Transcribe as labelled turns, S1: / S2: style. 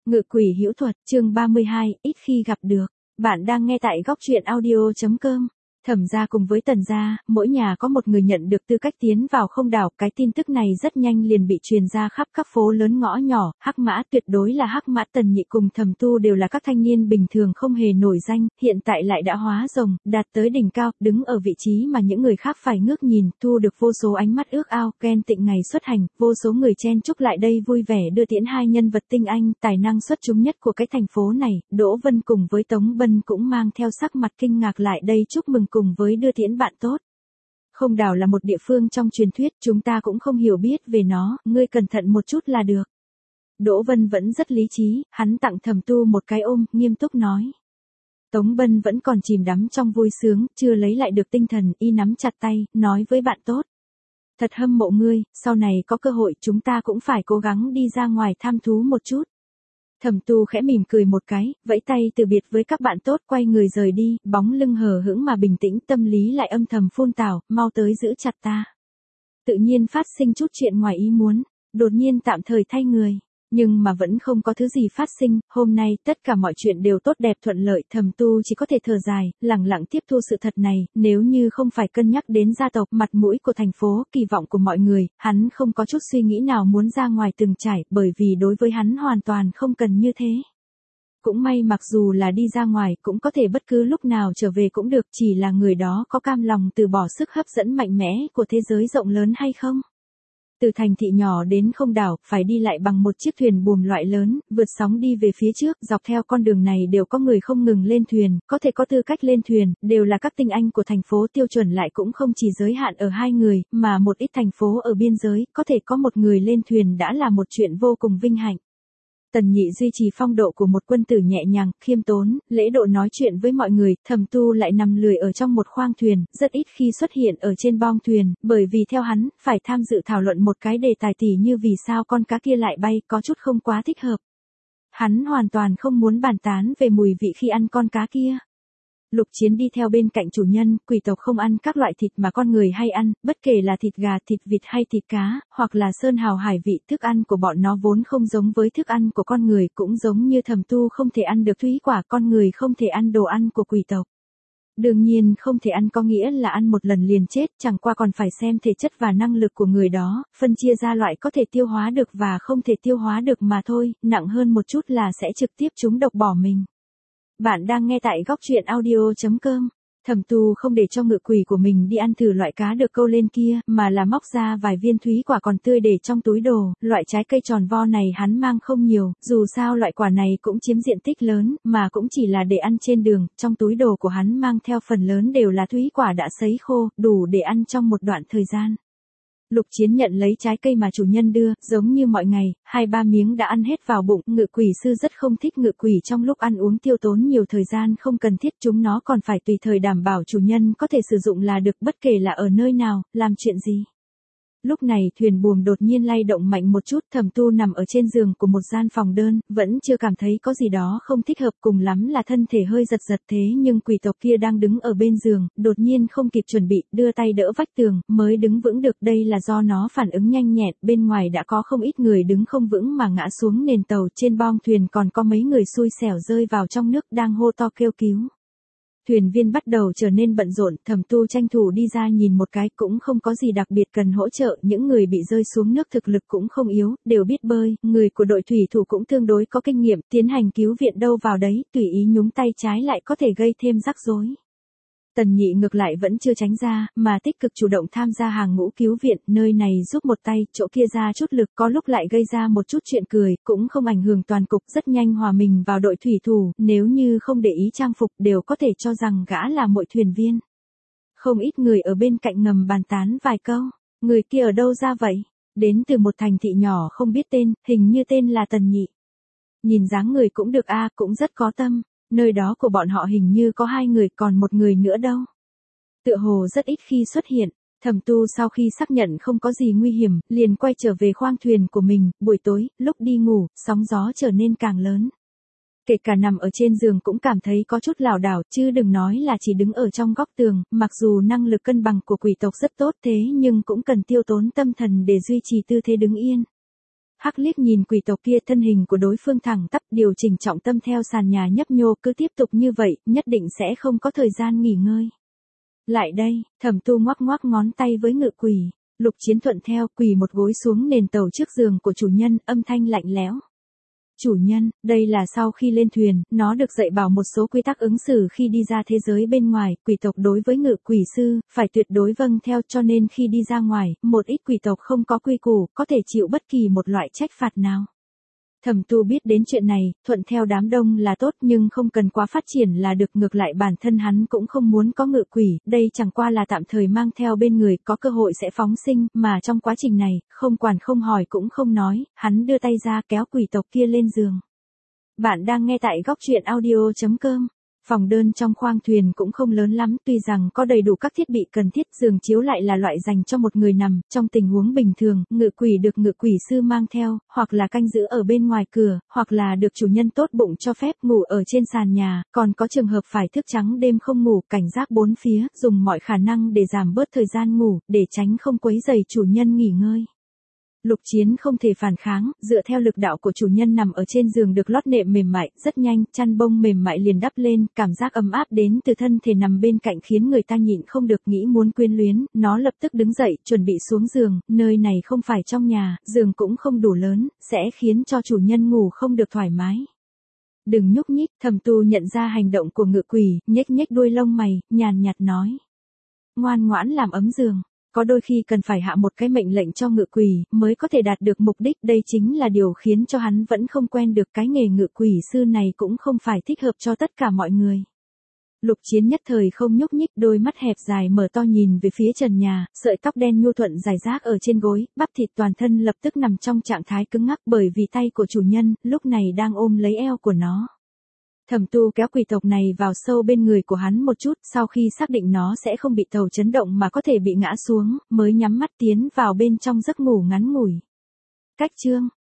S1: Ngự quỷ hữu thuật, chương 32, ít khi gặp được. Bạn đang nghe tại góc truyện audio.com. Thẩm gia cùng với Tần gia, mỗi nhà có một người nhận được tư cách tiến vào không đảo. Cái tin tức này rất nhanh liền bị truyền ra khắp các phố lớn ngõ nhỏ. Hắc Mã tuyệt đối là Hắc Mã. Tần Nhị cùng Thẩm Tu đều là các thanh niên bình thường không hề nổi danh, hiện tại lại đã hóa rồng, đạt tới đỉnh cao, đứng ở vị trí mà những người khác phải ngước nhìn, thu được vô số ánh mắt ước ao, ghen tịnh ngày xuất hành, vô số người chen chúc lại đây vui vẻ đưa tiễn hai nhân vật tinh anh, tài năng xuất chúng nhất của cái thành phố này. Đỗ Vân cùng với Tống Bân cũng mang theo sắc mặt kinh ngạc lại đây chúc mừng cùng với đưa tiễn bạn tốt. Không đảo là một địa phương trong truyền thuyết, chúng ta cũng không hiểu biết về nó, ngươi cẩn thận một chút là được. Đỗ Vân vẫn rất lý trí, hắn tặng Thẩm Tu một cái ôm, nghiêm túc nói. Tống Bân vẫn còn chìm đắm trong vui sướng, chưa lấy lại được tinh thần, y nắm chặt tay, nói với bạn tốt. Thật hâm mộ ngươi, sau này có cơ hội chúng ta cũng phải cố gắng đi ra ngoài tham thú một chút. Thẩm Tu khẽ mỉm cười một cái, vẫy tay từ biệt với các bạn tốt, quay người rời đi, bóng lưng hờ hững mà bình tĩnh, tâm lý lại âm thầm phun tảo, mau tới giữ chặt ta. Tự nhiên phát sinh chút chuyện ngoài ý muốn, đột nhiên tạm thời thay người, nhưng mà vẫn không có thứ gì phát sinh, hôm nay tất cả mọi chuyện đều tốt đẹp thuận lợi. Thẩm Tu chỉ có thể thở dài, lặng lặng tiếp thu sự thật này, nếu như không phải cân nhắc đến gia tộc, mặt mũi của thành phố, kỳ vọng của mọi người, hắn không có chút suy nghĩ nào muốn ra ngoài từng trải, bởi vì đối với hắn hoàn toàn không cần như thế. Cũng may mặc dù là đi ra ngoài, cũng có thể bất cứ lúc nào trở về cũng được, chỉ là người đó có cam lòng từ bỏ sức hấp dẫn mạnh mẽ của thế giới rộng lớn hay không? Từ thành thị nhỏ đến không đảo, phải đi lại bằng một chiếc thuyền buồm loại lớn, vượt sóng đi về phía trước, dọc theo con đường này đều có người không ngừng lên thuyền, có thể có tư cách lên thuyền, đều là các tinh anh của thành phố. Tiêu chuẩn lại cũng không chỉ giới hạn ở 2 người, mà một ít thành phố ở biên giới, có thể có một người lên thuyền đã là một chuyện vô cùng vinh hạnh. Tần Nhị duy trì phong độ của một quân tử nhẹ nhàng, khiêm tốn, lễ độ nói chuyện với mọi người. Thẩm Tu lại nằm lười ở trong một khoang thuyền, rất ít khi xuất hiện ở trên bong thuyền, bởi vì theo hắn, phải tham dự thảo luận một cái đề tài tỉ như vì sao con cá kia lại bay, có chút không quá thích hợp. Hắn hoàn toàn không muốn bàn tán về mùi vị khi ăn con cá kia. Lục Chiến đi theo bên cạnh chủ nhân. Quỷ tộc không ăn các loại thịt mà con người hay ăn, bất kể là thịt gà, thịt vịt hay thịt cá, hoặc là sơn hào hải vị. Thức ăn của bọn nó vốn không giống với thức ăn của con người, cũng giống như Thẩm Tu không thể ăn được thúy quả, con người không thể ăn đồ ăn của quỷ tộc. Đương nhiên không thể ăn có nghĩa là ăn một lần liền chết, chẳng qua còn phải xem thể chất và năng lực của người đó, phân chia ra loại có thể tiêu hóa được và không thể tiêu hóa được mà thôi, nặng hơn một chút là sẽ trực tiếp trúng độc bỏ mình. Bạn đang nghe tại góc truyện audio.com. Thẩm Tu không để cho ngự quỷ của mình đi ăn thử loại cá được câu lên kia, mà là móc ra vài viên thúy quả còn tươi để trong túi đồ. Loại trái cây tròn vo này hắn mang không nhiều, dù sao loại quả này cũng chiếm diện tích lớn, mà cũng chỉ là để ăn trên đường. Trong túi đồ của hắn mang theo phần lớn đều là thúy quả đã sấy khô, đủ để ăn trong một đoạn thời gian. Lục Chiến nhận lấy trái cây mà chủ nhân đưa, giống như mọi ngày, 2-3 miếng đã ăn hết vào bụng. Ngự quỷ sư rất không thích ngự quỷ trong lúc ăn uống tiêu tốn nhiều thời gian không cần thiết, chúng nó còn phải tùy thời đảm bảo chủ nhân có thể sử dụng là được, bất kể là ở nơi nào, làm chuyện gì. Lúc này thuyền buồm đột nhiên lay động mạnh một chút. Thẩm Tu nằm ở trên giường của một gian phòng đơn, vẫn chưa cảm thấy có gì đó không thích hợp, cùng lắm là thân thể hơi giật giật. Thế nhưng quỷ tộc kia đang đứng ở bên giường, đột nhiên không kịp chuẩn bị, đưa tay đỡ vách tường, mới đứng vững được. Đây là do nó phản ứng nhanh nhẹn, bên ngoài đã có không ít người đứng không vững mà ngã xuống nền tàu. Trên bong thuyền còn có mấy người xui xẻo rơi vào trong nước đang hô to kêu cứu. Thuyền viên bắt đầu trở nên bận rộn. Thẩm Tu tranh thủ đi ra nhìn một cái, cũng không có gì đặc biệt cần hỗ trợ, những người bị rơi xuống nước thực lực cũng không yếu, đều biết bơi, người của đội thủy thủ cũng tương đối có kinh nghiệm, tiến hành cứu viện đâu vào đấy, tùy ý nhúng tay trái lại có thể gây thêm rắc rối. Tần Nhị ngược lại vẫn chưa tránh ra, mà tích cực chủ động tham gia hàng ngũ cứu viện, nơi này giúp một tay, chỗ kia ra chút lực, có lúc lại gây ra một chút chuyện cười, cũng không ảnh hưởng toàn cục, rất nhanh hòa mình vào đội thủy thủ, nếu như không để ý trang phục đều có thể cho rằng gã là mọi thuyền viên. Không ít người ở bên cạnh ngầm bàn tán vài câu, người kia ở đâu ra vậy? Đến từ một thành thị nhỏ không biết tên, hình như tên là Tần Nhị. Nhìn dáng người cũng được a, cũng rất có tâm. Nơi đó của bọn họ hình như có 2 người, còn một người nữa đâu. Tựa hồ rất ít khi xuất hiện. Thẩm Tu sau khi xác nhận không có gì nguy hiểm, liền quay trở về khoang thuyền của mình. Buổi tối, lúc đi ngủ, sóng gió trở nên càng lớn. Kể cả nằm ở trên giường cũng cảm thấy có chút lảo đảo, chứ đừng nói là chỉ đứng ở trong góc tường. Mặc dù năng lực cân bằng của quỷ tộc rất tốt thế nhưng cũng cần tiêu tốn tâm thần để duy trì tư thế đứng yên. Hắc liếc nhìn quỷ tộc kia, thân hình của đối phương thẳng tắp, điều chỉnh trọng tâm theo sàn nhà nhấp nhô, cứ tiếp tục như vậy, nhất định sẽ không có thời gian nghỉ ngơi. Lại đây, Thẩm Tu ngoắc ngoắc ngón tay với ngự quỷ. Lục Chiến thuận theo, quỳ một gối xuống nền tàu trước giường của chủ nhân, âm thanh lạnh lẽo. Chủ nhân, đây là sau khi lên thuyền, nó được dạy bảo một số quy tắc ứng xử khi đi ra thế giới bên ngoài, quỷ tộc đối với ngự quỷ sư, phải tuyệt đối vâng theo, cho nên khi đi ra ngoài, một ít quỷ tộc không có quy củ, có thể chịu bất kỳ một loại trách phạt nào. Thẩm Tu biết đến chuyện này, thuận theo đám đông là tốt nhưng không cần quá phát triển là được, ngược lại bản thân hắn cũng không muốn có ngự quỷ, đây chẳng qua là tạm thời mang theo bên người, có cơ hội sẽ phóng sinh, mà trong quá trình này, không quản không hỏi cũng không nói, hắn đưa tay ra kéo quỷ tộc kia lên giường. Bạn đang nghe tại góc truyện audio.com. Phòng đơn trong khoang thuyền cũng không lớn lắm, tuy rằng có đầy đủ các thiết bị cần thiết, giường chiếu lại là loại dành cho một người nằm, trong tình huống bình thường, ngự quỷ được ngự quỷ sư mang theo, hoặc là canh giữ ở bên ngoài cửa, hoặc là được chủ nhân tốt bụng cho phép ngủ ở trên sàn nhà, còn có trường hợp phải thức trắng đêm không ngủ, cảnh giác bốn phía, dùng mọi khả năng để giảm bớt thời gian ngủ, để tránh không quấy rầy chủ nhân nghỉ ngơi. Lục Chiến không thể phản kháng, dựa theo lực đạo của chủ nhân nằm ở trên giường được lót nệm mềm mại, rất nhanh, chăn bông mềm mại liền đắp lên, cảm giác ấm áp đến từ thân thể nằm bên cạnh khiến người ta nhịn không được nghĩ muốn quyến luyến, nó lập tức đứng dậy, chuẩn bị xuống giường, nơi này không phải trong nhà, giường cũng không đủ lớn, sẽ khiến cho chủ nhân ngủ không được thoải mái. Đừng nhúc nhích, Thẩm Tu nhận ra hành động của ngự quỷ, nhếch nhếch đuôi lông mày, nhàn nhạt nói. Ngoan ngoãn làm ấm giường. Có đôi khi cần phải hạ một cái mệnh lệnh cho ngự quỷ, mới có thể đạt được mục đích, đây chính là điều khiến cho hắn vẫn không quen được, cái nghề ngự quỷ sư này cũng không phải thích hợp cho tất cả mọi người. Lục Chiến nhất thời không nhúc nhích, đôi mắt hẹp dài mở to nhìn về phía trần nhà, sợi tóc đen nhu thuận rải rác ở trên gối, bắp thịt toàn thân lập tức nằm trong trạng thái cứng ngắc bởi vì tay của chủ nhân, lúc này đang ôm lấy eo của nó. Thẩm Tu kéo quỷ tộc này vào sâu bên người của hắn một chút, sau khi xác định nó sẽ không bị tàu chấn động mà có thể bị ngã xuống, mới nhắm mắt tiến vào bên trong giấc ngủ ngắn ngủi. Cách chương